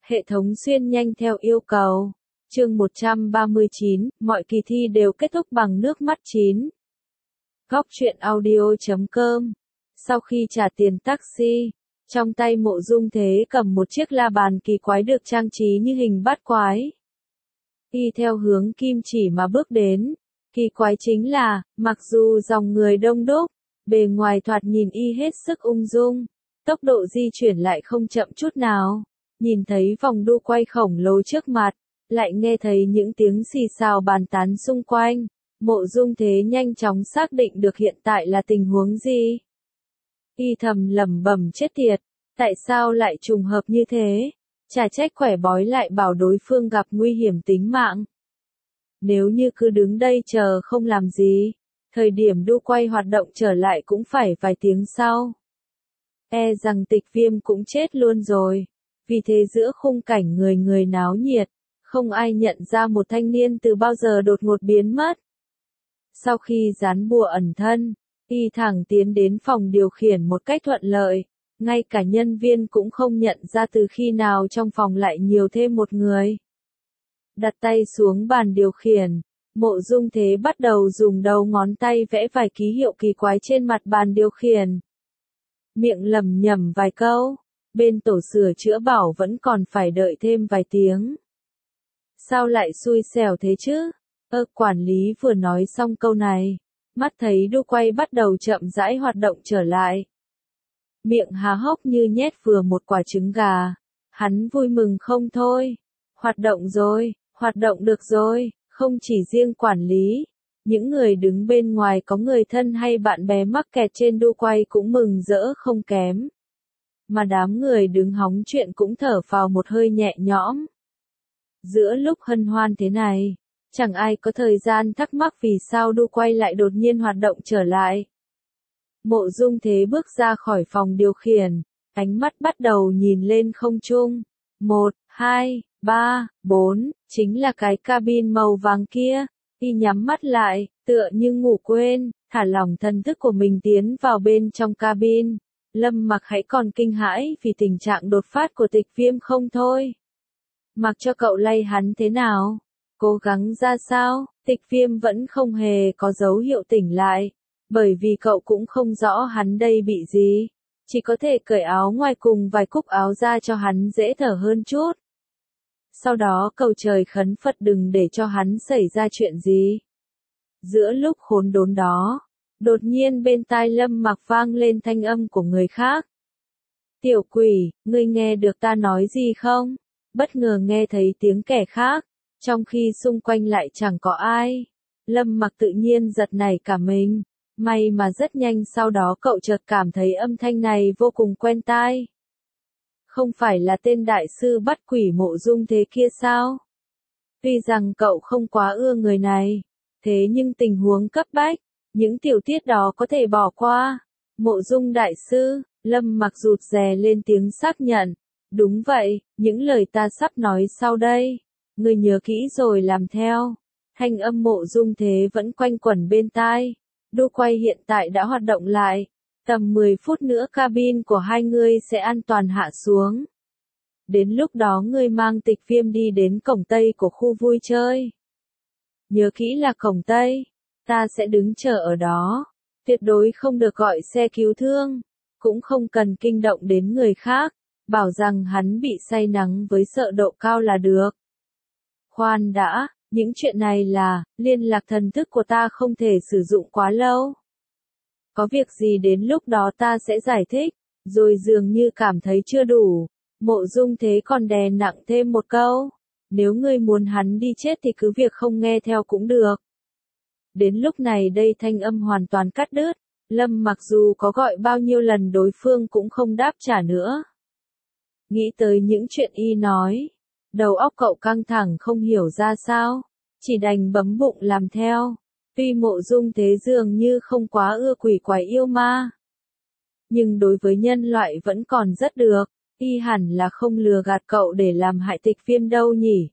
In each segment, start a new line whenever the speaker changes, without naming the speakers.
Hệ thống xuyên nhanh theo yêu cầu. Chương 139, mọi kỳ thi đều kết thúc bằng nước mắt chín. Góc truyện audio.com. Sau khi trả tiền taxi, trong tay Mộ Dung Thế cầm một chiếc la bàn kỳ quái được trang trí như hình bát quái. Y theo hướng kim chỉ mà bước đến. Kỳ quái chính là, mặc dù dòng người đông đúc, bề ngoài thoạt nhìn y hết sức ung dung, tốc độ di chuyển lại không chậm chút nào. Nhìn thấy vòng đu quay khổng lồ trước mặt, lại nghe thấy những tiếng xì xào bàn tán xung quanh. Mộ Dung Thế nhanh chóng xác định được hiện tại là tình huống gì. Y thầm lẩm bẩm chết tiệt, tại sao lại trùng hợp như thế? Chả trách khỏe bói lại bảo đối phương gặp nguy hiểm tính mạng. Nếu như cứ đứng đây chờ không làm gì, thời điểm đu quay hoạt động trở lại cũng phải vài tiếng sau. E rằng Tịch Viêm cũng chết luôn rồi. Vì thế giữa khung cảnh người người náo nhiệt, không ai nhận ra một thanh niên từ bao giờ đột ngột biến mất. Sau khi dán bùa ẩn thân, y thẳng tiến đến phòng điều khiển một cách thuận lợi, ngay cả nhân viên cũng không nhận ra từ khi nào trong phòng lại nhiều thêm một người. Đặt tay xuống bàn điều khiển, Mộ Dung Thế bắt đầu dùng đầu ngón tay vẽ vài ký hiệu kỳ quái trên mặt bàn điều khiển. Miệng lẩm nhẩm vài câu, bên tổ sửa chữa bảo vẫn còn phải đợi thêm vài tiếng. Sao lại xui xẻo thế chứ? Quản lý vừa nói xong câu này, mắt thấy đu quay bắt đầu chậm rãi hoạt động trở lại. Miệng há hốc như nhét vừa một quả trứng gà, hắn vui mừng không thôi. Hoạt động rồi, hoạt động được rồi, không chỉ riêng quản lý, những người đứng bên ngoài có người thân hay bạn bè mắc kẹt trên đu quay cũng mừng rỡ không kém. Mà đám người đứng hóng chuyện cũng thở phào một hơi nhẹ nhõm. Giữa lúc hân hoan thế này, chẳng ai có thời gian thắc mắc vì sao đu quay lại đột nhiên hoạt động trở lại. Mộ Dung Thế bước ra khỏi phòng điều khiển, ánh mắt bắt đầu nhìn lên không trung. 1, 2, 3, 4, chính là cái cabin màu vàng kia. Y nhắm mắt lại, tựa như ngủ quên, thả lỏng thần thức của mình tiến vào bên trong cabin. Lâm Mặc hãy còn kinh hãi vì tình trạng đột phát của Tịch Viêm không thôi. Mặc cho cậu lay hắn thế nào, cố gắng ra sao, Tịch Viêm vẫn không hề có dấu hiệu tỉnh lại, bởi vì cậu cũng không rõ hắn đây bị gì, chỉ có thể cởi áo ngoài cùng vài cúc áo ra cho hắn dễ thở hơn chút. Sau đó cầu trời khấn Phật đừng để cho hắn xảy ra chuyện gì. Giữa lúc khốn đốn đó, đột nhiên bên tai Lâm Mặc vang lên thanh âm của người khác. Tiểu quỷ, ngươi nghe được ta nói gì không? Bất ngờ nghe thấy tiếng kẻ khác, trong khi xung quanh lại chẳng có ai. Lâm Mặc tự nhiên giật nảy cả mình, may mà rất nhanh sau đó cậu chợt cảm thấy âm thanh này vô cùng quen tai. Không phải là tên đại sư bắt quỷ Mộ Dung Thế kia sao? Tuy rằng cậu không quá ưa người này, thế nhưng tình huống cấp bách, những tiểu tiết đó có thể bỏ qua. Mộ Dung đại sư, Lâm Mặc rụt rè lên tiếng xác nhận. Đúng vậy, những lời ta sắp nói sau đây, ngươi nhớ kỹ rồi làm theo. Thanh âm Mộ Dung Thế vẫn quanh quẩn bên tai. Đu quay hiện tại đã hoạt động lại. Tầm 10 phút nữa cabin của hai ngươi sẽ an toàn hạ xuống. Đến lúc đó ngươi mang Tịch Viêm đi đến cổng Tây của khu vui chơi. Nhớ kỹ là cổng Tây, ta sẽ đứng chờ ở đó. Tuyệt đối không được gọi xe cứu thương, cũng không cần kinh động đến người khác, bảo rằng hắn bị say nắng với sợ độ cao là được. Khoan đã, những chuyện này là, liên lạc thần thức của ta không thể sử dụng quá lâu. Có việc gì đến lúc đó ta sẽ giải thích, rồi dường như cảm thấy chưa đủ. Mộ Dung Thế còn đè nặng thêm một câu. Nếu ngươi muốn hắn đi chết thì cứ việc không nghe theo cũng được. Đến lúc này đây thanh âm hoàn toàn cắt đứt. Lâm Mặc dù có gọi bao nhiêu lần đối phương cũng không đáp trả nữa. Nghĩ tới những chuyện y nói, đầu óc cậu căng thẳng không hiểu ra sao, chỉ đành bấm bụng làm theo. Tuy Mộ Dung Thế dường như không quá ưa quỷ quái yêu ma, nhưng đối với nhân loại vẫn còn rất được, y hẳn là không lừa gạt cậu để làm hại Tịch Viêm đâu nhỉ.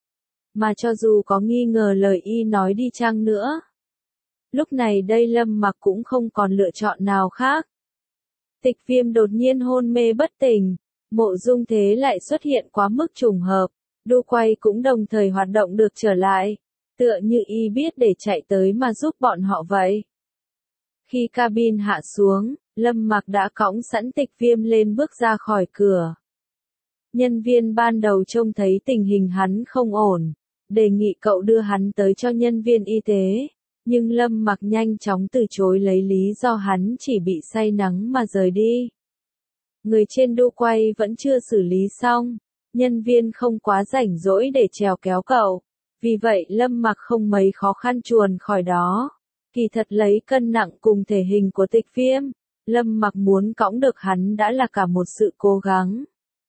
Mà cho dù có nghi ngờ lời y nói đi chăng nữa, lúc này đây Lâm Mặc cũng không còn lựa chọn nào khác. Tịch Viêm đột nhiên hôn mê bất tỉnh, Mộ Dung Thế lại xuất hiện quá mức trùng hợp, đu quay cũng đồng thời hoạt động được trở lại, tựa như y biết để chạy tới mà giúp bọn họ vậy. Khi cabin hạ xuống, Lâm Mặc đã cõng sẵn Tịch Viêm lên bước ra khỏi cửa. Nhân viên ban đầu trông thấy tình hình hắn không ổn, đề nghị cậu đưa hắn tới cho nhân viên y tế, nhưng Lâm Mặc nhanh chóng từ chối lấy lý do hắn chỉ bị say nắng mà rời đi. Người trên đu quay vẫn chưa xử lý xong, nhân viên không quá rảnh rỗi để trèo kéo cậu, vì vậy Lâm Mặc không mấy khó khăn chuồn khỏi đó. Kỳ thật lấy cân nặng cùng thể hình của Tịch Viêm, Lâm Mặc muốn cõng được hắn đã là cả một sự cố gắng.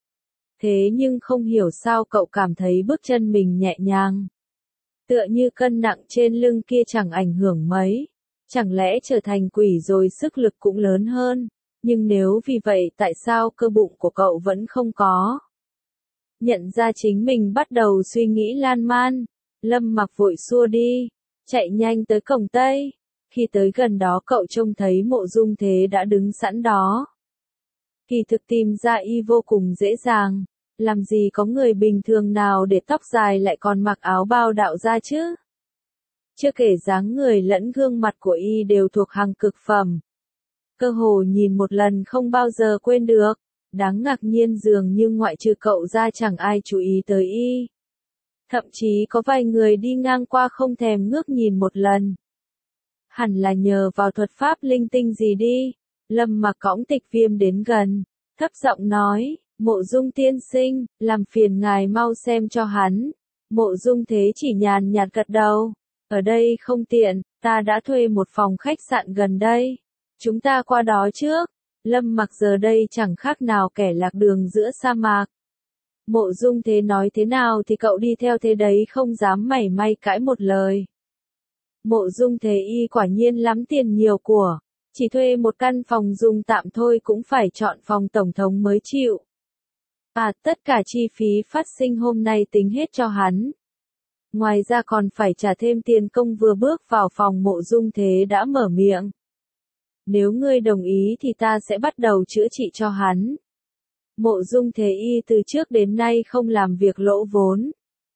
Thế nhưng không hiểu sao cậu cảm thấy bước chân mình nhẹ nhàng. Tựa như cân nặng trên lưng kia chẳng ảnh hưởng mấy. Chẳng lẽ trở thành quỷ rồi sức lực cũng lớn hơn. Nhưng nếu vì vậy tại sao cơ bụng của cậu vẫn không có? Nhận ra chính mình bắt đầu suy nghĩ lan man, Lâm Mặc vội xua đi, chạy nhanh tới cổng Tây. Khi tới gần đó cậu trông thấy Mộ Dung Thế đã đứng sẵn đó. Kỳ thực tìm ra y vô cùng dễ dàng, làm gì có người bình thường nào để tóc dài lại còn mặc áo bao đạo ra chứ? Chưa kể dáng người lẫn gương mặt của y đều thuộc hàng cực phẩm. Cơ hồ nhìn một lần không bao giờ quên được, đáng ngạc nhiên dường như ngoại trừ cậu ra chẳng ai chú ý tới y. Thậm chí có vài người đi ngang qua không thèm ngước nhìn một lần. Hẳn là nhờ vào thuật pháp linh tinh gì đi. Lâm Mặc cõng Tịch Viêm đến gần, thấp giọng nói, Mộ Dung tiên sinh, làm phiền ngài mau xem cho hắn. Mộ Dung Thế chỉ nhàn nhạt gật đầu, ở đây không tiện, ta đã thuê một phòng khách sạn gần đây. Chúng ta qua đó trước. Lâm Mặc giờ đây chẳng khác nào kẻ lạc đường giữa sa mạc. Mộ Dung Thế nói thế nào thì cậu đi theo thế đấy, không dám mảy may cãi một lời. Mộ Dung Thế y quả nhiên lắm tiền nhiều của, chỉ thuê một căn phòng dùng tạm thôi cũng phải chọn phòng tổng thống mới chịu. Tất cả chi phí phát sinh hôm nay tính hết cho hắn. Ngoài ra còn phải trả thêm tiền công. Vừa bước vào phòng Mộ Dung Thế đã mở miệng. Nếu ngươi đồng ý thì ta sẽ bắt đầu chữa trị cho hắn. Mộ Dung Thế y từ trước đến nay không làm việc lỗ vốn.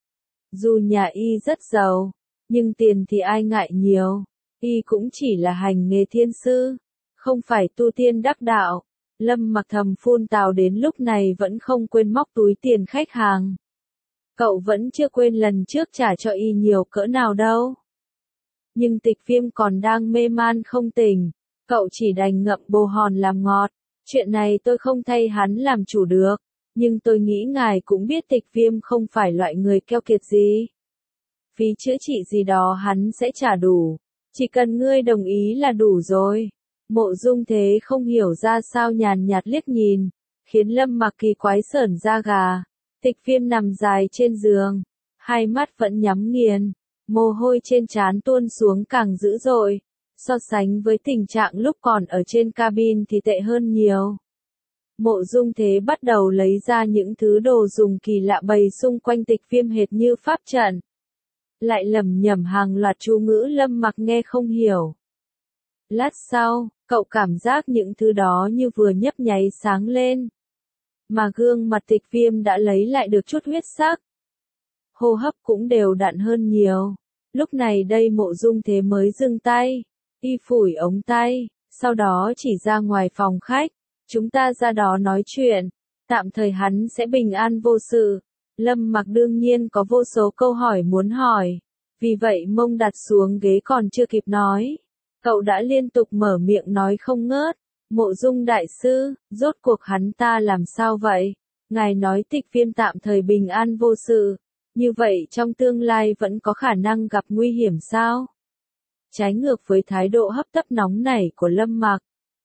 Dù nhà y rất giàu, nhưng tiền thì ai ngại nhiều. Y cũng chỉ là hành nghề thiên sư, không phải tu tiên đắc đạo. Lâm Mặc thầm phun tào đến lúc này vẫn không quên móc túi tiền khách hàng. Cậu vẫn chưa quên lần trước trả cho y nhiều cỡ nào đâu. Nhưng Tịch Viêm còn đang mê man không tỉnh, cậu chỉ đành ngậm bồ hòn làm ngọt. Chuyện này tôi không thay hắn làm chủ được, nhưng tôi nghĩ ngài cũng biết Tịch Viêm không phải loại người keo kiệt gì. Phí chữa trị gì đó hắn sẽ trả đủ, chỉ cần ngươi đồng ý là đủ rồi. Mộ Dung Thế không hiểu ra sao nhàn nhạt liếc nhìn, khiến Lâm Mặc kỳ quái sởn da gà. Tịch Viêm nằm dài trên giường, hai mắt vẫn nhắm nghiền, mồ hôi trên trán tuôn xuống càng dữ dội. So sánh với tình trạng lúc còn ở trên cabin thì tệ hơn nhiều. Mộ Dung Thế bắt đầu lấy ra những thứ đồ dùng kỳ lạ bày xung quanh Tịch Viêm hệt như pháp trận. Lại lẩm nhẩm hàng loạt chú ngữ Lâm Mặc nghe không hiểu. Lát sau, cậu cảm giác những thứ đó như vừa nhấp nháy sáng lên. Mà gương mặt Tịch Viêm đã lấy lại được chút huyết sắc. Hô hấp cũng đều đặn hơn nhiều. Lúc này đây Mộ Dung Thế mới dừng tay. Y phủi ống tay, sau đó chỉ ra ngoài phòng khách. Chúng ta ra đó nói chuyện. Tạm thời hắn sẽ bình an vô sự. Lâm Mặc đương nhiên có vô số câu hỏi muốn hỏi. Vì vậy mông đặt xuống ghế còn chưa kịp nói. Cậu đã liên tục mở miệng nói không ngớt. Mộ Dung đại sư, rốt cuộc hắn ta làm sao vậy? Ngài nói Tịch Viêm tạm thời bình an vô sự. Như vậy trong tương lai vẫn có khả năng gặp nguy hiểm sao? Trái ngược với thái độ hấp tấp nóng nảy của Lâm Mặc.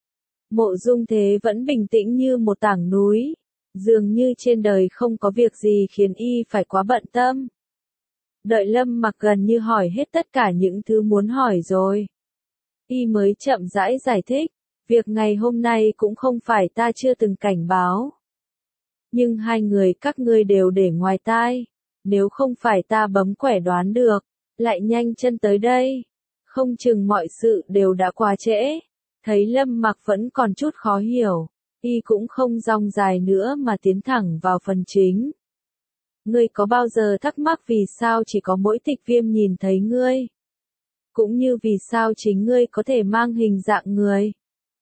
Mộ Dung Thế vẫn bình tĩnh như một tảng núi. Dường như trên đời không có việc gì khiến y phải quá bận tâm. Đợi Lâm Mặc gần như hỏi hết tất cả những thứ muốn hỏi rồi. Y mới chậm rãi giải thích. Việc ngày hôm nay cũng không phải ta chưa từng cảnh báo. Nhưng hai người các ngươi đều để ngoài tai. Nếu không phải ta bấm quẻ đoán được, lại nhanh chân tới đây. Không chừng mọi sự đều đã quá trễ. Thấy Lâm Mặc vẫn còn chút khó hiểu. Y cũng không dòng dài nữa mà tiến thẳng vào phần chính. Ngươi có bao giờ thắc mắc vì sao chỉ có mỗi Tịch Viêm nhìn thấy ngươi? Cũng như vì sao chính ngươi có thể mang hình dạng người?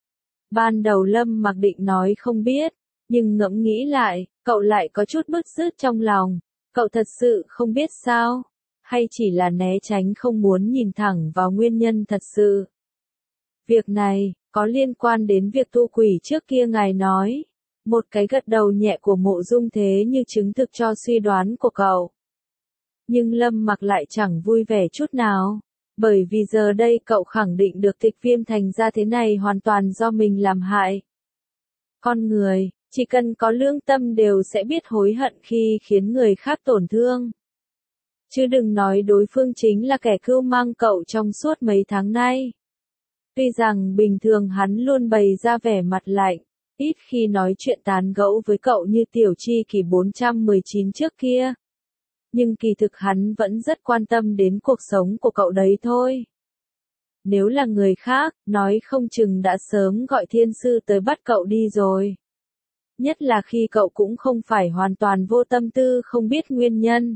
Ban đầu Lâm Mặc định nói không biết, nhưng ngẫm nghĩ lại, cậu lại có chút bứt rứt trong lòng. Cậu thật sự không biết sao? Hay chỉ là né tránh không muốn nhìn thẳng vào nguyên nhân thật sự? Việc này, có liên quan đến việc tu quỷ trước kia ngài nói. Một cái gật đầu nhẹ của Mộ Dung Thế như chứng thực cho suy đoán của cậu. Nhưng Lâm Mặc lại chẳng vui vẻ chút nào. Bởi vì giờ đây cậu khẳng định được Tịch Viêm thành ra thế này hoàn toàn do mình làm hại. Con người, chỉ cần có lương tâm đều sẽ biết hối hận khi khiến người khác tổn thương. Chứ đừng nói đối phương chính là kẻ cưu mang cậu trong suốt mấy tháng nay. Tuy rằng bình thường hắn luôn bày ra vẻ mặt lạnh, ít khi nói chuyện tán gẫu với cậu như Tiểu Chi Kỳ 419 trước kia. Nhưng kỳ thực hắn vẫn rất quan tâm đến cuộc sống của cậu đấy thôi. Nếu là người khác, nói không chừng đã sớm gọi thiên sư tới bắt cậu đi rồi. Nhất là khi cậu cũng không phải hoàn toàn vô tâm tư không biết nguyên nhân.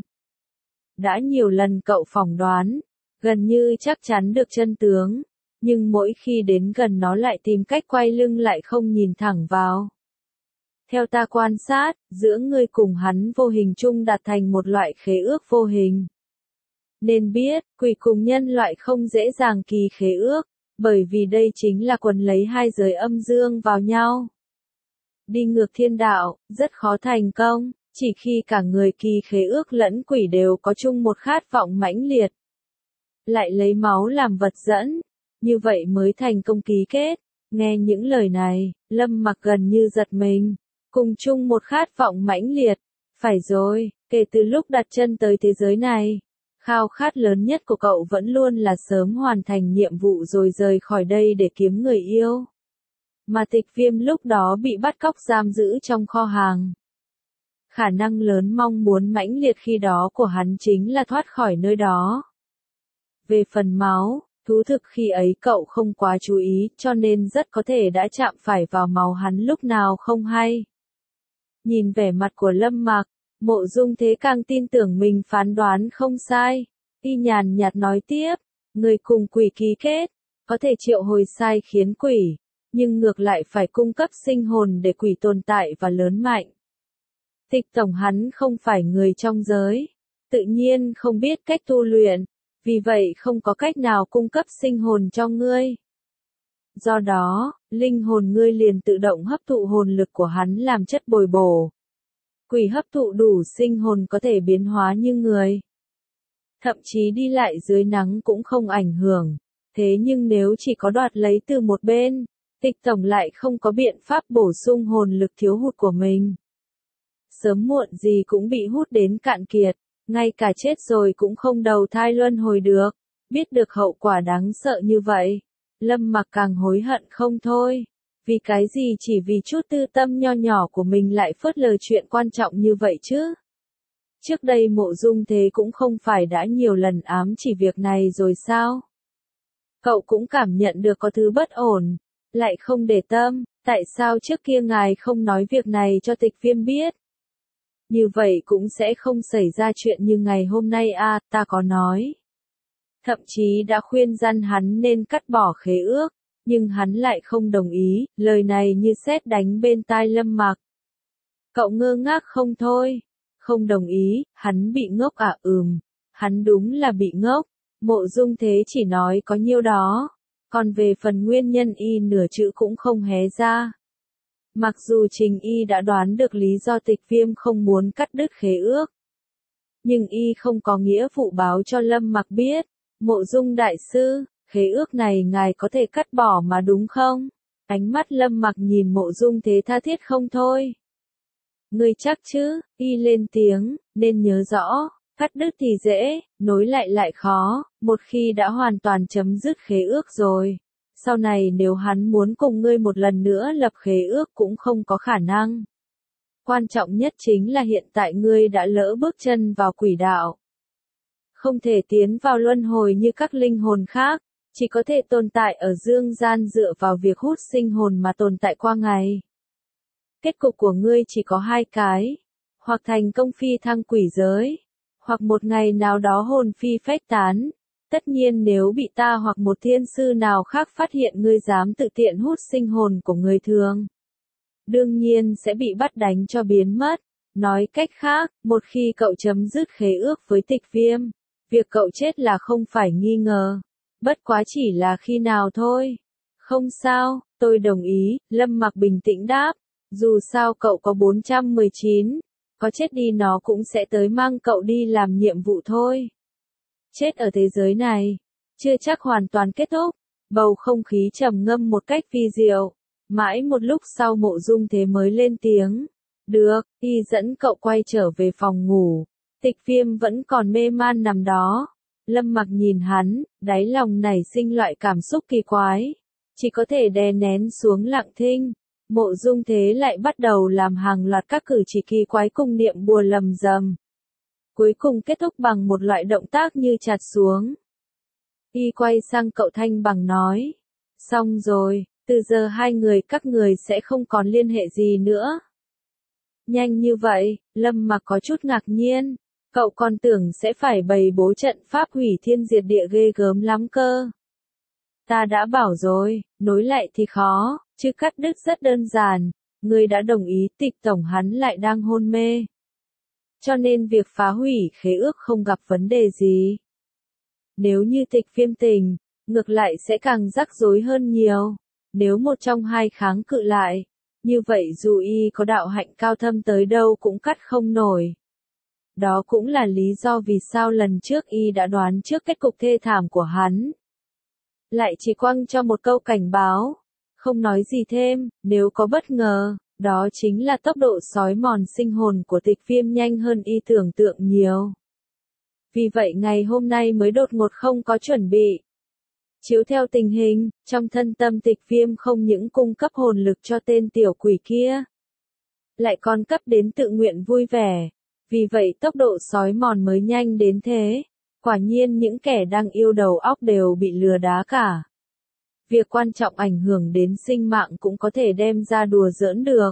Đã nhiều lần cậu phỏng đoán, gần như chắc chắn được chân tướng, nhưng mỗi khi đến gần nó lại tìm cách quay lưng lại không nhìn thẳng vào. Theo ta quan sát, giữa ngươi cùng hắn vô hình chung đạt thành một loại khế ước vô hình. Nên biết, quỷ cùng nhân loại không dễ dàng ký khế ước, bởi vì đây chính là quần lấy hai giới âm dương vào nhau. Đi ngược thiên đạo, rất khó thành công, chỉ khi cả người ký khế ước lẫn quỷ đều có chung một khát vọng mãnh liệt. Lại lấy máu làm vật dẫn, như vậy mới thành công ký kết. Nghe những lời này, Lâm Mặc gần như giật mình. Cùng chung một khát vọng mãnh liệt. Phải rồi, kể từ lúc đặt chân tới thế giới này, khao khát lớn nhất của cậu vẫn luôn là sớm hoàn thành nhiệm vụ rồi rời khỏi đây để kiếm người yêu. Mà Tịch Viêm lúc đó bị bắt cóc giam giữ trong kho hàng. Khả năng lớn mong muốn mãnh liệt khi đó của hắn chính là thoát khỏi nơi đó. Về phần máu, thú thực khi ấy cậu không quá chú ý cho nên rất có thể đã chạm phải vào máu hắn lúc nào không hay. Nhìn vẻ mặt của Lâm Mặc, Mộ Dung Thế càng tin tưởng mình phán đoán không sai. Y nhàn nhạt nói tiếp, người cùng quỷ ký kết, có thể triệu hồi sai khiến quỷ, nhưng ngược lại phải cung cấp sinh hồn để quỷ tồn tại và lớn mạnh. Tịch tổng hắn không phải người trong giới, tự nhiên không biết cách tu luyện, vì vậy không có cách nào cung cấp sinh hồn cho ngươi. Do đó, linh hồn ngươi liền tự động hấp thụ hồn lực của hắn làm chất bồi bổ. Quỷ hấp thụ đủ sinh hồn có thể biến hóa như người. Thậm chí đi lại dưới nắng cũng không ảnh hưởng. Thế nhưng nếu chỉ có đoạt lấy từ một bên, Tịch tổng lại không có biện pháp bổ sung hồn lực thiếu hụt của mình. Sớm muộn gì cũng bị hút đến cạn kiệt, ngay cả chết rồi cũng không đầu thai luân hồi được. Biết được hậu quả đáng sợ như vậy, Lâm Mặc càng hối hận không thôi. Vì cái gì chỉ vì chút tư tâm nho nhỏ của mình lại phớt lờ chuyện quan trọng như vậy chứ? Trước đây Mộ Dung Thế cũng không phải đã nhiều lần ám chỉ việc này rồi sao? Cậu cũng cảm nhận được có thứ bất ổn, lại không để tâm, tại sao trước kia ngài không nói việc này cho Tịch Viêm biết? Như vậy cũng sẽ không xảy ra chuyện như ngày hôm nay ta có nói. Thậm chí đã khuyên răn hắn nên cắt bỏ khế ước, nhưng hắn lại không đồng ý, lời này như sét đánh bên tai Lâm Mặc. Cậu ngơ ngác không thôi, không đồng ý, hắn bị ngốc hắn đúng là bị ngốc, Mộ Dung Thế chỉ nói có nhiêu đó, còn về phần nguyên nhân y nửa chữ cũng không hé ra. Mặc dù Trình Y đã đoán được lý do Tịch Viêm không muốn cắt đứt khế ước, nhưng y không có nghĩa vụ báo cho Lâm Mặc biết. Mộ Dung đại sư, khế ước này ngài có thể cắt bỏ mà đúng không? Ánh mắt Lâm Mặc nhìn Mộ Dung Thế tha thiết không thôi. Ngươi chắc chứ? Y lên tiếng, nên nhớ rõ, cắt đứt thì dễ, nối lại khó, một khi đã hoàn toàn chấm dứt khế ước rồi. Sau này nếu hắn muốn cùng ngươi một lần nữa lập khế ước cũng không có khả năng. Quan trọng nhất chính là hiện tại ngươi đã lỡ bước chân vào quỷ đạo. Không thể tiến vào luân hồi như các linh hồn khác, chỉ có thể tồn tại ở dương gian dựa vào việc hút sinh hồn mà tồn tại qua ngày. Kết cục của ngươi chỉ có hai cái. Hoặc thành công phi thăng quỷ giới. Hoặc một ngày nào đó hồn phi phách tán. Tất nhiên nếu bị ta hoặc một thiên sư nào khác phát hiện ngươi dám tự tiện hút sinh hồn của người thường. Đương nhiên sẽ bị bắt đánh cho biến mất. Nói cách khác, một khi cậu chấm dứt khế ước với Tịch Viêm, việc cậu chết là không phải nghi ngờ. Bất quá chỉ là khi nào thôi. Không sao, tôi đồng ý, Lâm Mặc bình tĩnh đáp. Dù sao cậu có 419, có chết đi nó cũng sẽ tới mang cậu đi làm nhiệm vụ thôi. Chết ở thế giới này, chưa chắc hoàn toàn kết thúc. Bầu không khí trầm ngâm một cách vi diệu. Mãi một lúc sau Mộ Dung Thế mới lên tiếng. Được, y dẫn cậu quay trở về phòng ngủ. Tịch Viêm vẫn còn mê man nằm đó. Lâm Mặc nhìn hắn, đáy lòng nảy sinh loại cảm xúc kỳ quái. Chỉ có thể đè nén xuống lặng thinh. Mộ Dung Thế lại bắt đầu làm hàng loạt các cử chỉ kỳ quái cung niệm bùa lầm rầm. Cuối cùng kết thúc bằng một loại động tác như chặt xuống. Y quay sang cậu Thanh Bằng nói. Xong rồi, từ giờ hai người các người sẽ không còn liên hệ gì nữa. Nhanh như vậy, Lâm Mặc có chút ngạc nhiên. Cậu còn tưởng sẽ phải bày bố trận pháp hủy thiên diệt địa ghê gớm lắm cơ. Ta đã bảo rồi, nối lại thì khó, chứ cắt đứt rất đơn giản. Người đã đồng ý Tịch tổng hắn lại đang hôn mê. Cho nên việc phá hủy khế ước không gặp vấn đề gì. Nếu như Tịch Viêm tình, ngược lại sẽ càng rắc rối hơn nhiều. Nếu một trong hai kháng cự lại, như vậy dù y có đạo hạnh cao thâm tới đâu cũng cắt không nổi. Đó cũng là lý do vì sao lần trước y đã đoán trước kết cục thê thảm của hắn. Lại chỉ quăng cho một câu cảnh báo, không nói gì thêm, nếu có bất ngờ, đó chính là tốc độ xói mòn sinh hồn của Tịch Viêm nhanh hơn y tưởng tượng nhiều. Vì vậy ngày hôm nay mới đột ngột không có chuẩn bị. Chiếu theo tình hình, trong thân tâm Tịch Viêm không những cung cấp hồn lực cho tên tiểu quỷ kia, lại còn cấp đến tự nguyện vui vẻ. Vì vậy tốc độ xói mòn mới nhanh đến thế. Quả nhiên những kẻ đang yêu đầu óc đều bị lừa đá cả. Việc quan trọng ảnh hưởng đến sinh mạng cũng có thể đem ra đùa giỡn được.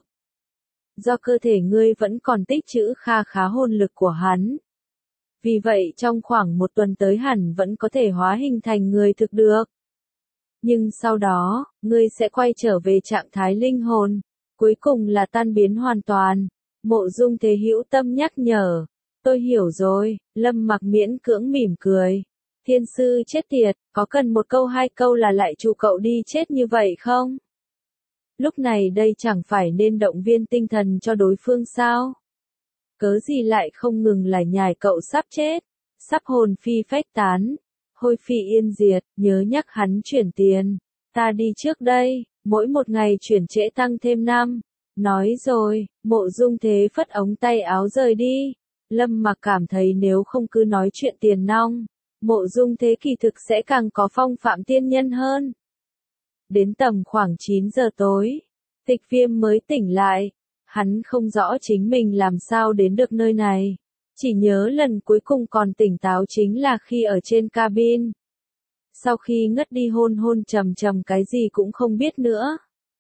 Do cơ thể ngươi vẫn còn tích trữ kha khá hồn lực của hắn. Vì vậy trong khoảng một tuần tới hẳn vẫn có thể hóa hình thành người thực được. Nhưng sau đó, ngươi sẽ quay trở về trạng thái linh hồn. Cuối cùng là tan biến hoàn toàn. Mộ Dung Thế hữu tâm nhắc nhở. Tôi hiểu rồi, Lâm Mặc miễn cưỡng mỉm cười. Thiên sư chết tiệt, có cần một câu hai câu là lại chu cậu đi chết như vậy không? Lúc này đây chẳng phải nên động viên tinh thần cho đối phương sao? Cớ gì lại không ngừng lải nhải cậu sắp chết, sắp hồn phi phách tán, hôi phi yên diệt, nhớ nhắc hắn chuyển tiền. Ta đi trước đây, mỗi một ngày chuyển trễ tăng thêm 5. Nói rồi, Mộ Dung Thế phất ống tay áo rời đi. Lâm Mặc cảm thấy nếu không cứ nói chuyện tiền nong, Mộ Dung Thế kỳ thực sẽ càng có phong phạm tiên nhân hơn. Đến tầm khoảng 9 giờ tối, Tịch Viêm mới tỉnh lại. Hắn không rõ chính mình làm sao đến được nơi này. Chỉ nhớ lần cuối cùng còn tỉnh táo chính là khi ở trên cabin. Sau khi ngất đi hôn hôn trầm trầm cái gì cũng không biết nữa.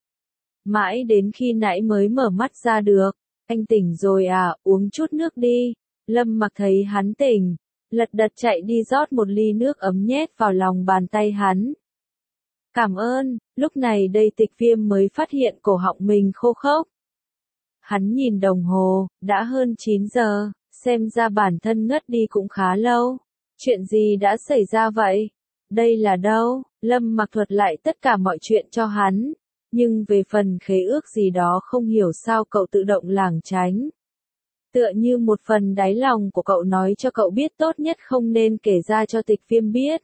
Mãi đến khi nãy mới mở mắt ra được. Anh tỉnh rồi à, uống chút nước đi. Lâm Mặc thấy hắn tỉnh, lật đật chạy đi rót một ly nước ấm nhét vào lòng bàn tay hắn. Cảm ơn, lúc này đây Tịch Viêm mới phát hiện cổ họng mình khô khốc. Hắn nhìn đồng hồ, đã hơn 9 giờ, xem ra bản thân ngất đi cũng khá lâu. Chuyện gì đã xảy ra vậy? Đây là đâu? Lâm Mặc thuật lại tất cả mọi chuyện cho hắn. Nhưng về phần khế ước gì đó không hiểu sao cậu tự động lảng tránh. Tựa như một phần đáy lòng của cậu nói cho cậu biết tốt nhất không nên kể ra cho Tịch Viêm biết.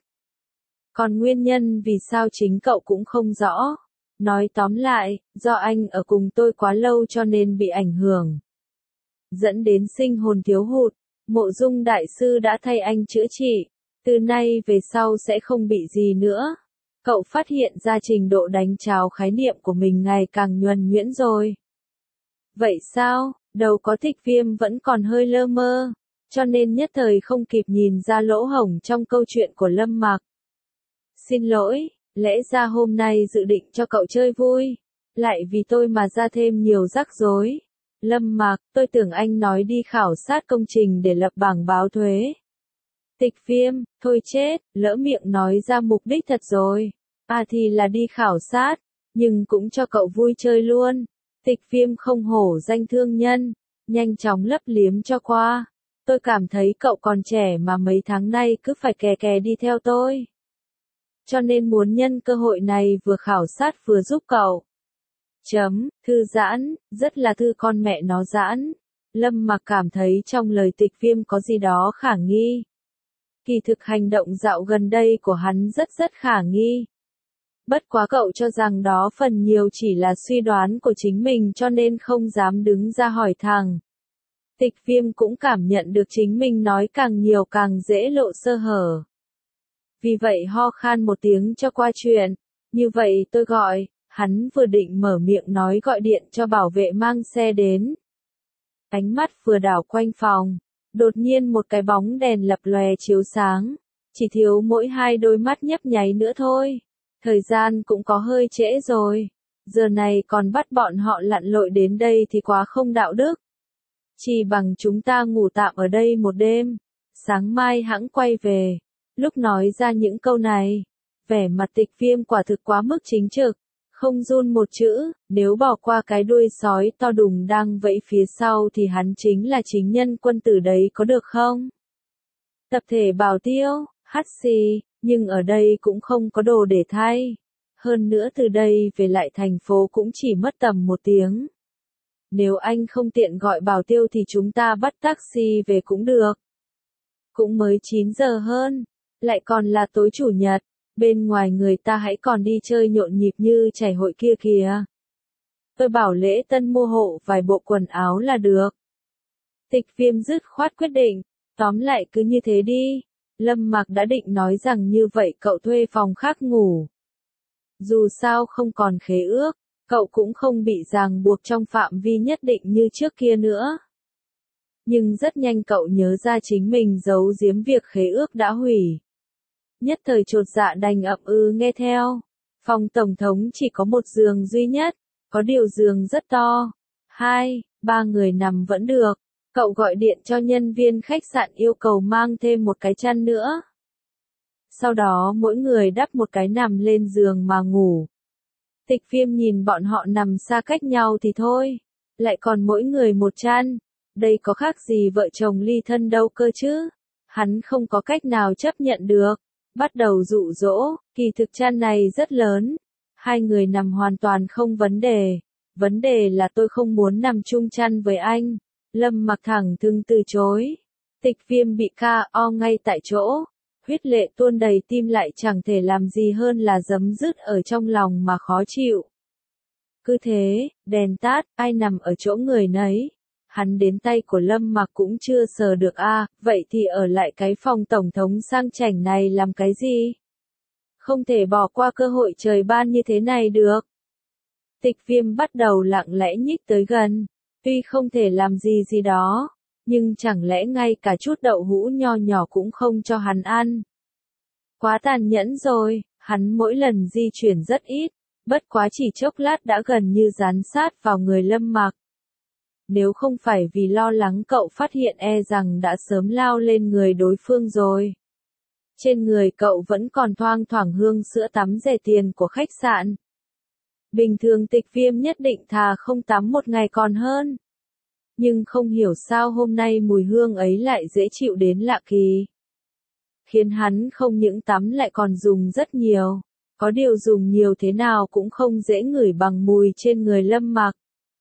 Còn nguyên nhân vì sao chính cậu cũng không rõ. Nói tóm lại, do anh ở cùng tôi quá lâu cho nên bị ảnh hưởng. Dẫn đến sinh hồn thiếu hụt, Mộ Dung Đại Sư đã thay anh chữa trị. Từ nay về sau sẽ không bị gì nữa. Cậu phát hiện ra trình độ đánh tráo khái niệm của mình ngày càng nhuần nhuyễn rồi. Vậy sao, đầu có Tịch Viêm vẫn còn hơi lơ mơ, cho nên nhất thời không kịp nhìn ra lỗ hổng trong câu chuyện của Lâm Mặc. Xin lỗi, lẽ ra hôm nay dự định cho cậu chơi vui, lại vì tôi mà ra thêm nhiều rắc rối. Lâm Mạc, tôi tưởng anh nói đi khảo sát công trình để lập bảng báo thuế. Tịch Viêm, thôi chết, lỡ miệng nói ra mục đích thật rồi. À thì là đi khảo sát, nhưng cũng cho cậu vui chơi luôn. Tịch Viêm không hổ danh thương nhân, nhanh chóng lấp liếm cho qua. Tôi cảm thấy cậu còn trẻ mà mấy tháng nay cứ phải kè kè đi theo tôi. Cho nên muốn nhân cơ hội này vừa khảo sát vừa giúp cậu. Thư giãn, rất là thư con mẹ nó giãn. Lâm Mặc cảm thấy trong lời Tịch Viêm có gì đó khả nghi. Kỳ thực hành động dạo gần đây của hắn rất khả nghi. Bất quá cậu cho rằng đó phần nhiều chỉ là suy đoán của chính mình cho nên không dám đứng ra hỏi thẳng. Tịch Viêm cũng cảm nhận được chính mình nói càng nhiều càng dễ lộ sơ hở. Vì vậy ho khan một tiếng cho qua chuyện. Như vậy tôi gọi, hắn vừa định mở miệng nói gọi điện cho bảo vệ mang xe đến. Ánh mắt vừa đảo quanh phòng, đột nhiên một cái bóng đèn lập lòe chiếu sáng, chỉ thiếu mỗi 2 đôi mắt nhấp nháy nữa thôi. Thời gian cũng có hơi trễ rồi, giờ này còn bắt bọn họ lặn lội đến đây thì quá không đạo đức. Chỉ bằng chúng ta ngủ tạm ở đây một đêm, sáng mai hẵng quay về. Lúc nói ra những câu này, vẻ mặt Tịch Viêm quả thực quá mức chính trực, không run một chữ, nếu bỏ qua cái đuôi sói to đùng đang vẫy phía sau thì hắn chính là chính nhân quân tử đấy có được không? Tập thể Bảo Tiêu, hắt xì, nhưng ở đây cũng không có đồ để thay. Hơn nữa từ đây về lại thành phố cũng chỉ mất tầm 1 tiếng. Nếu anh không tiện gọi Bảo Tiêu thì chúng ta bắt taxi về cũng được. Cũng mới 9 giờ hơn, lại còn là tối chủ nhật, bên ngoài người ta hãy còn đi chơi nhộn nhịp như chảy hội kia kìa. Tôi bảo Lễ Tân mua hộ vài bộ quần áo là được. Tịch Viêm dứt khoát quyết định, tóm lại cứ như thế đi. Lâm Mặc đã định nói rằng như vậy cậu thuê phòng khác ngủ. Dù sao không còn khế ước, cậu cũng không bị ràng buộc trong phạm vi nhất định như trước kia nữa. Nhưng rất nhanh cậu nhớ ra chính mình giấu giếm việc khế ước đã hủy. Nhất thời chột dạ đành ậm nghe theo. Phòng tổng thống chỉ có 1 giường duy nhất, có điều giường rất to. 2, 3 người nằm vẫn được. Cậu gọi điện cho nhân viên khách sạn yêu cầu mang thêm một cái chăn nữa. Sau đó mỗi người đắp một cái nằm lên giường mà ngủ. Tịch Viêm nhìn bọn họ nằm xa cách nhau thì thôi, lại còn mỗi người một chăn. Đây có khác gì vợ chồng ly thân đâu cơ chứ. Hắn không có cách nào chấp nhận được. Bắt đầu dụ dỗ, kỳ thực chăn này rất lớn. 2 người nằm hoàn toàn không vấn đề. Vấn đề là tôi không muốn nằm chung chăn với anh. Lâm Mặc thẳng thừng từ chối. Tịch Viêm bị KO ngay tại chỗ. Huyết lệ tuôn đầy tim lại chẳng thể làm gì hơn là giấm dứt ở trong lòng mà khó chịu. Cứ thế, đèn tắt, ai nằm ở chỗ người nấy. Hắn đến tay của Lâm Mặc cũng chưa sờ được vậy thì ở lại cái phòng tổng thống sang chảnh này làm cái gì? Không thể bỏ qua cơ hội trời ban như thế này được. Tịch Viêm bắt đầu lặng lẽ nhích tới gần, tuy không thể làm gì đó, nhưng chẳng lẽ ngay cả chút đậu hũ nho nhỏ cũng không cho hắn ăn. Quá tàn nhẫn rồi, hắn mỗi lần di chuyển rất ít, bất quá chỉ chốc lát đã gần như dán sát vào người Lâm Mặc. Nếu không phải vì lo lắng cậu phát hiện rằng đã sớm lao lên người đối phương rồi. Trên người cậu vẫn còn thoang thoảng hương sữa tắm rẻ tiền của khách sạn. Bình thường Tịch Viêm nhất định thà không tắm một ngày còn hơn. Nhưng không hiểu sao hôm nay mùi hương ấy lại dễ chịu đến lạ kỳ. Khiến hắn không những tắm lại còn dùng rất nhiều. Có điều dùng nhiều thế nào cũng không dễ ngửi bằng mùi trên người Lâm Mặc.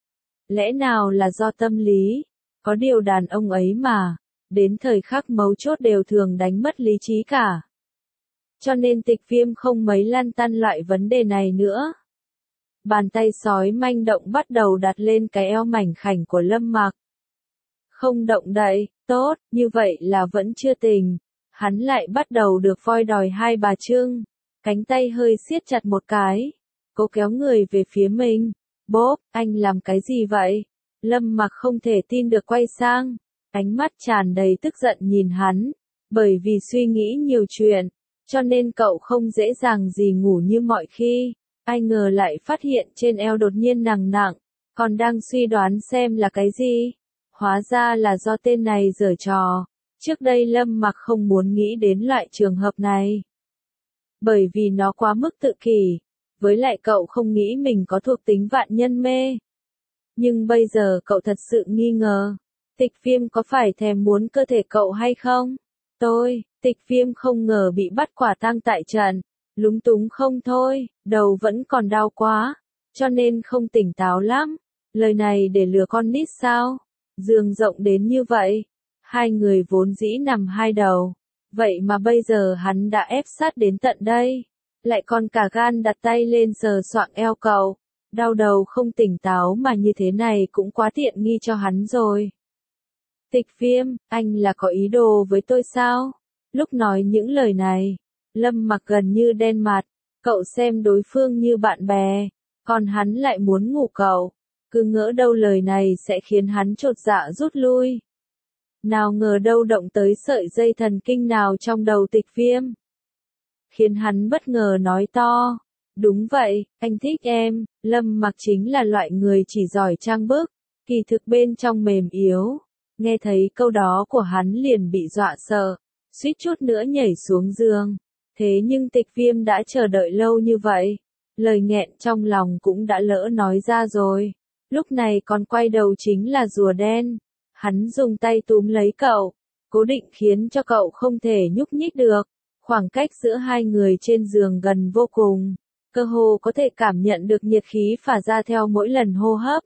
Lẽ nào là do tâm lý? Có điều đàn ông ấy mà, đến thời khắc mấu chốt đều thường đánh mất lý trí cả. Cho nên Tịch Viêm không mấy lăn tăn loại vấn đề này nữa. Bàn tay sói manh động bắt đầu đặt lên cái eo mảnh khảnh của Lâm Mặc. Không động đậy, tốt, như vậy là vẫn chưa tỉnh. Hắn lại bắt đầu được voi đòi 2 bà trưng. Cánh tay hơi siết chặt một cái. Cố kéo người về phía mình. Bốp, anh làm cái gì vậy? Lâm Mặc không thể tin được quay sang. Ánh mắt tràn đầy tức giận nhìn hắn. Bởi vì suy nghĩ nhiều chuyện. Cho nên cậu không dễ dàng gì ngủ như mọi khi. ai ngờ lại phát hiện trên eo đột nhiên nặng nặng, còn đang suy đoán xem là cái gì. Hóa ra là do tên này giở trò. Trước đây Lâm Mặc không muốn nghĩ đến loại trường hợp này. Bởi vì nó quá mức tự kỷ, với lại cậu không nghĩ mình có thuộc tính vạn nhân mê. Nhưng bây giờ cậu thật sự nghi ngờ, Tịch Viêm có phải thèm muốn cơ thể cậu hay không? Tịch Viêm không ngờ bị bắt quả tang tại trận, lúng túng không thôi, đầu vẫn còn đau quá, cho nên không tỉnh táo lắm. Lời này để lừa con nít sao? Giường rộng đến như vậy, hai người vốn dĩ nằm hai đầu, vậy mà bây giờ hắn đã ép sát đến tận đây, lại còn cả gan đặt tay lên sờ soạng eo cậu. Đau đầu không tỉnh táo mà như thế này cũng quá tiện nghi cho hắn rồi. Tịch Viêm, anh là có ý đồ với tôi sao? Lúc nói những lời này, Lâm Mặc gần như đen mặt, cậu xem đối phương như bạn bè, còn hắn lại muốn ngủ cậu, cứ ngỡ đâu lời này sẽ khiến hắn chột dạ rút lui. Nào ngờ đâu động tới sợi dây thần kinh nào trong đầu Tịch Viêm, khiến hắn bất ngờ nói to. Đúng vậy, anh thích em. Lâm Mặc chính là loại người chỉ giỏi trang bức, kỳ thực bên trong mềm yếu. Nghe thấy câu đó của hắn liền bị dọa sợ, suýt chút nữa nhảy xuống giường. Thế nhưng Tịch Viêm đã chờ đợi lâu như vậy, lời nghẹn trong lòng cũng đã lỡ nói ra rồi. Lúc này còn quay đầu chính là rùa đen. Hắn dùng tay túm lấy cậu, cố định khiến cho cậu không thể nhúc nhích được. Khoảng cách giữa hai người trên giường gần vô cùng, cơ hồ có thể cảm nhận được nhiệt khí phả ra theo mỗi lần hô hấp.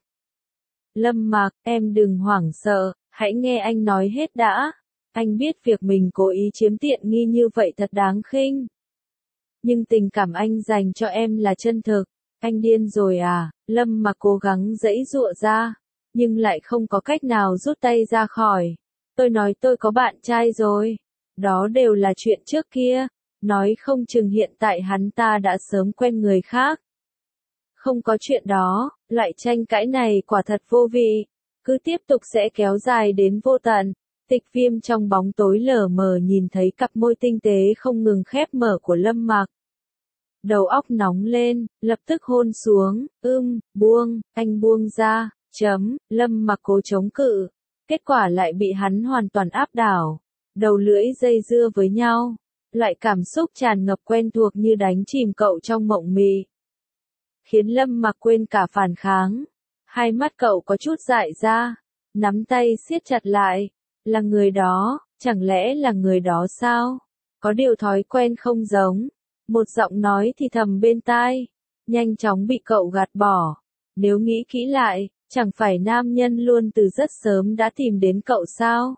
Lâm Mặc, em đừng hoảng sợ, hãy nghe anh nói hết đã. Anh biết việc mình cố ý chiếm tiện nghi như vậy thật đáng khinh. Nhưng tình cảm anh dành cho em là chân thực. Anh điên rồi à? Lâm Mặc cố gắng giãy giụa ra, nhưng lại không có cách nào rút tay ra khỏi. Tôi nói tôi có bạn trai rồi. Đó đều là chuyện trước kia. Nói không chừng hiện tại hắn ta đã sớm quen người khác. Không có chuyện đó, loại tranh cãi này quả thật vô vị. Cứ tiếp tục sẽ kéo dài đến vô tận. Tịch Viêm trong bóng tối lờ mờ nhìn thấy cặp môi tinh tế không ngừng khép mở của Lâm Mặc. Đầu óc nóng lên, lập tức hôn xuống. Buông, anh buông ra. Lâm Mặc cố chống cự. Kết quả lại bị hắn hoàn toàn áp đảo. Đầu lưỡi dây dưa với nhau. Loại cảm xúc tràn ngập quen thuộc như đánh chìm cậu trong mộng mị, khiến Lâm Mặc quên cả phản kháng. Hai mắt cậu có chút dại ra, nắm tay siết chặt lại. Là người đó, chẳng lẽ là người đó sao? Có điều thói quen không giống. Một giọng nói thì thầm bên tai, nhanh chóng bị cậu gạt bỏ. Nếu nghĩ kỹ lại, chẳng phải nam nhân luôn từ rất sớm đã tìm đến cậu sao?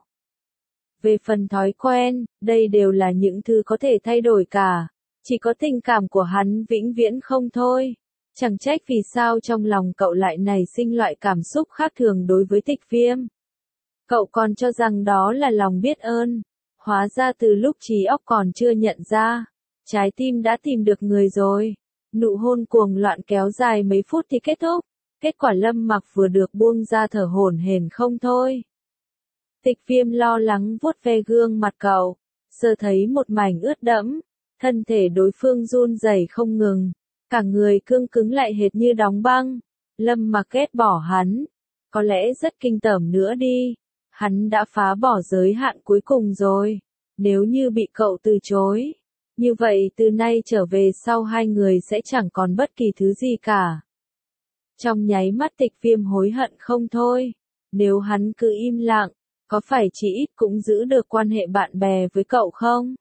Về phần thói quen, đây đều là những thứ có thể thay đổi cả. Chỉ có tình cảm của hắn vĩnh viễn không thôi. Chẳng trách vì sao trong lòng cậu lại nảy sinh loại cảm xúc khác thường đối với Tịch Viêm. Cậu còn cho rằng đó là lòng biết ơn. Hóa ra từ lúc trí óc còn chưa nhận ra, trái tim đã tìm được người rồi. Nụ hôn cuồng loạn kéo dài mấy phút thì kết thúc. Kết quả Lâm Mặc vừa được buông ra thở hổn hển không thôi. Tịch Viêm lo lắng vuốt ve gương mặt cậu, sờ thấy một mảnh ướt đẫm, thân thể đối phương run rẩy không ngừng, cả người cương cứng lại hệt như đóng băng. Lâm Mặc ghét bỏ hắn, có lẽ rất kinh tởm nữa đi, hắn đã phá bỏ giới hạn cuối cùng rồi. Nếu như bị cậu từ chối, như vậy từ nay trở về sau hai người sẽ chẳng còn bất kỳ thứ gì cả. Trong nháy mắt Tịch Viêm hối hận không thôi, nếu hắn cứ im lặng, có phải chỉ ít cũng giữ được quan hệ bạn bè với cậu không?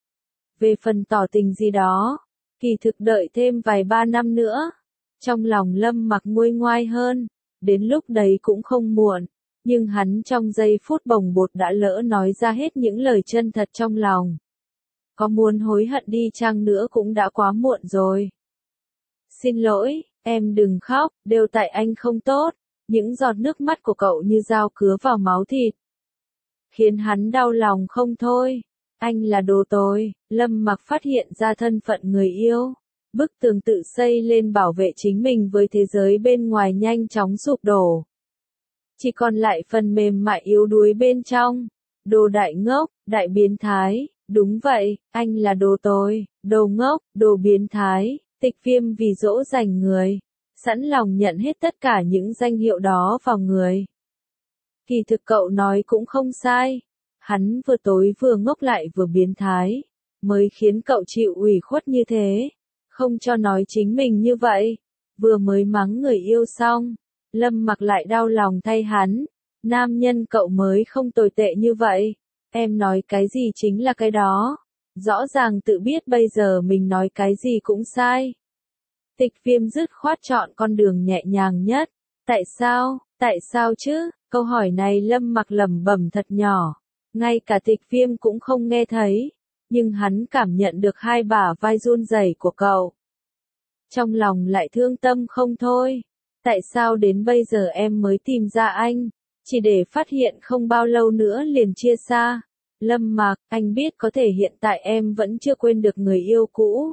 Về phần tỏ tình gì đó, kỳ thực đợi thêm vài ba năm nữa. Trong lòng Lâm Mặc nguôi ngoai hơn, đến lúc đấy cũng không muộn, nhưng hắn trong giây phút bồng bột đã lỡ nói ra hết những lời chân thật trong lòng. Có muốn hối hận đi chăng nữa cũng đã quá muộn rồi. Xin lỗi, em đừng khóc, đều tại anh không tốt. Những giọt nước mắt của cậu như dao cứa vào máu thịt, khiến hắn đau lòng không thôi. Anh là đồ tồi. Lâm Mặc phát hiện ra thân phận người yêu. Bức tường tự xây lên bảo vệ chính mình với thế giới bên ngoài nhanh chóng sụp đổ. Chỉ còn lại phần mềm mại yếu đuối bên trong. Đồ đại ngốc, đại biến thái. Đúng vậy, anh là đồ tồi, đồ ngốc, đồ biến thái. Tịch Viêm vì dỗ dành người, sẵn lòng nhận hết tất cả những danh hiệu đó vào người. Kỳ thực cậu nói cũng không sai, hắn vừa tối vừa ngốc lại vừa biến thái, mới khiến cậu chịu ủy khuất như thế, không cho nói chính mình như vậy, vừa mới mắng người yêu xong, Lâm Mặc lại đau lòng thay hắn, nam nhân cậu mới không tồi tệ như vậy, em nói cái gì chính là cái đó, rõ ràng tự biết bây giờ mình nói cái gì cũng sai. Tịch Viêm dứt khoát chọn con đường nhẹ nhàng nhất, tại sao chứ, câu hỏi này Lâm Mặc lẩm bẩm thật nhỏ, ngay cả Tịch Viêm cũng không nghe thấy, nhưng hắn cảm nhận được hai bả vai run rẩy của cậu. Trong lòng lại thương tâm không thôi, tại sao đến bây giờ em mới tìm ra anh, chỉ để phát hiện không bao lâu nữa liền chia xa. Lâm Mặc, anh biết có thể hiện tại em vẫn chưa quên được người yêu cũ.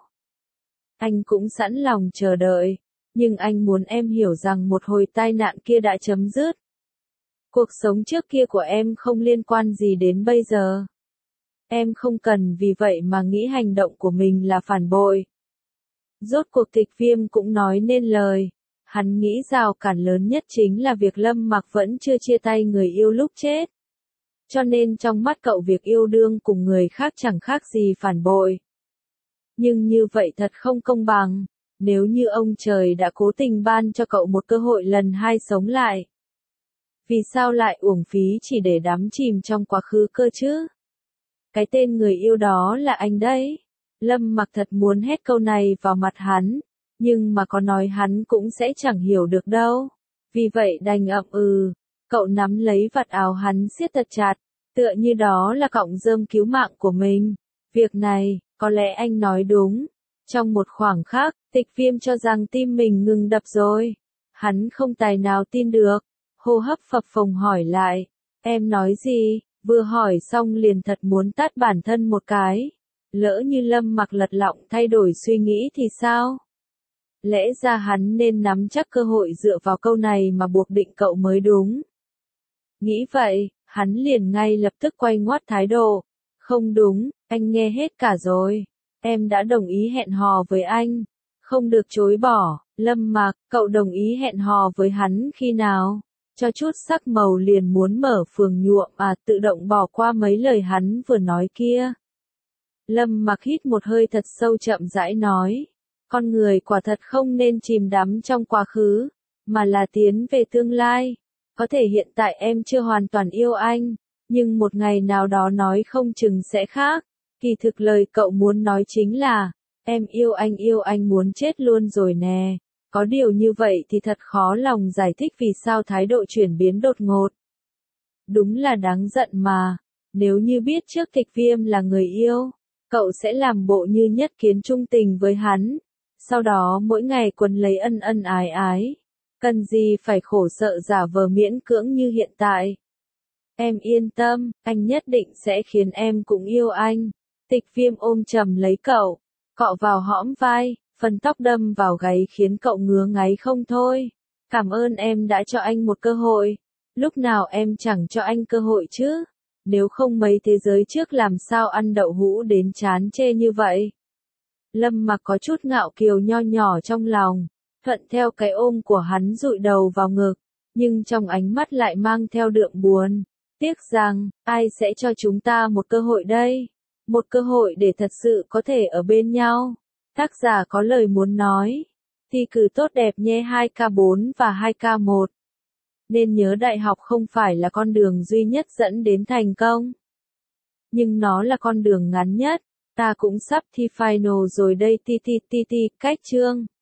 Anh cũng sẵn lòng chờ đợi, nhưng anh muốn em hiểu rằng một hồi tai nạn kia đã chấm dứt. Cuộc sống trước kia của em không liên quan gì đến bây giờ. Em không cần vì vậy mà nghĩ hành động của mình là phản bội. Rốt cuộc Tịch Viêm cũng nói nên lời. Hắn nghĩ rào cản lớn nhất chính là việc Lâm Mặc vẫn chưa chia tay người yêu lúc chết. Cho nên trong mắt cậu việc yêu đương cùng người khác chẳng khác gì phản bội. Nhưng như vậy thật không công bằng, nếu như ông trời đã cố tình ban cho cậu một cơ hội lần hai sống lại. Vì sao lại uổng phí chỉ để đắm chìm trong quá khứ cơ chứ? Cái tên người yêu đó là anh đấy. Lâm Mặc thật muốn hét câu này vào mặt hắn, nhưng mà có nói hắn cũng sẽ chẳng hiểu được đâu. Vì vậy đành ậm ừ, cậu nắm lấy vạt áo hắn siết thật chặt, tựa như đó là cọng rơm cứu mạng của mình. Việc này, có lẽ anh nói đúng. Trong một khoảng khắc, Tịch Viêm cho rằng tim mình ngừng đập rồi. Hắn không tài nào tin được, hô hấp phập phồng hỏi lại, em nói gì? Vừa hỏi xong liền thật muốn tát bản thân một cái. Lỡ như Lâm Mặc lật lọng thay đổi suy nghĩ thì sao? Lẽ ra hắn nên nắm chắc cơ hội dựa vào câu này mà buộc định cậu mới đúng. Nghĩ vậy, hắn liền ngay lập tức quay ngoắt thái độ. Không đúng, anh nghe hết cả rồi. Em đã đồng ý hẹn hò với anh. Không được chối bỏ. Lâm Mặc, cậu đồng ý hẹn hò với hắn khi nào? Cho chút sắc màu liền muốn mở phường nhuộm tự động bỏ qua mấy lời hắn vừa nói kia. Lâm Mặc hít một hơi thật sâu chậm rãi nói. Con người quả thật không nên chìm đắm trong quá khứ, mà là tiến về tương lai. Có thể hiện tại em chưa hoàn toàn yêu anh, nhưng một ngày nào đó nói không chừng sẽ khác. Kỳ thực lời cậu muốn nói chính là, em yêu anh muốn chết luôn rồi nè. Có điều như vậy thì thật khó lòng giải thích vì sao thái độ chuyển biến đột ngột. Đúng là đáng giận mà, nếu như biết trước Tịch Viêm là người yêu, cậu sẽ làm bộ như nhất kiến trung tình với hắn. Sau đó mỗi ngày quấn lấy ân ân ái ái. Cần gì phải khổ sợ giả vờ miễn cưỡng như hiện tại. Em yên tâm, anh nhất định sẽ khiến em cũng yêu anh. Tịch Viêm ôm chầm lấy cậu, cọ vào hõm vai, phần tóc đâm vào gáy khiến cậu ngứa ngáy không thôi. Cảm ơn em đã cho anh một cơ hội. Lúc nào em chẳng cho anh cơ hội chứ? Nếu không mấy thế giới trước làm sao ăn đậu hũ đến chán chê như vậy? Lâm Mặc có chút ngạo kiều nho nhỏ trong lòng, thuận theo cái ôm của hắn dụi đầu vào ngực, nhưng trong ánh mắt lại mang theo đượm buồn. Tiếc rằng, ai sẽ cho chúng ta một cơ hội đây? Một cơ hội để thật sự có thể ở bên nhau. Tác giả có lời muốn nói. Thi cử tốt đẹp nhé 2K4 và 2K1. Nên nhớ đại học không phải là con đường duy nhất dẫn đến thành công. Nhưng nó là con đường ngắn nhất. Ta cũng sắp thi final rồi đây, cách chương.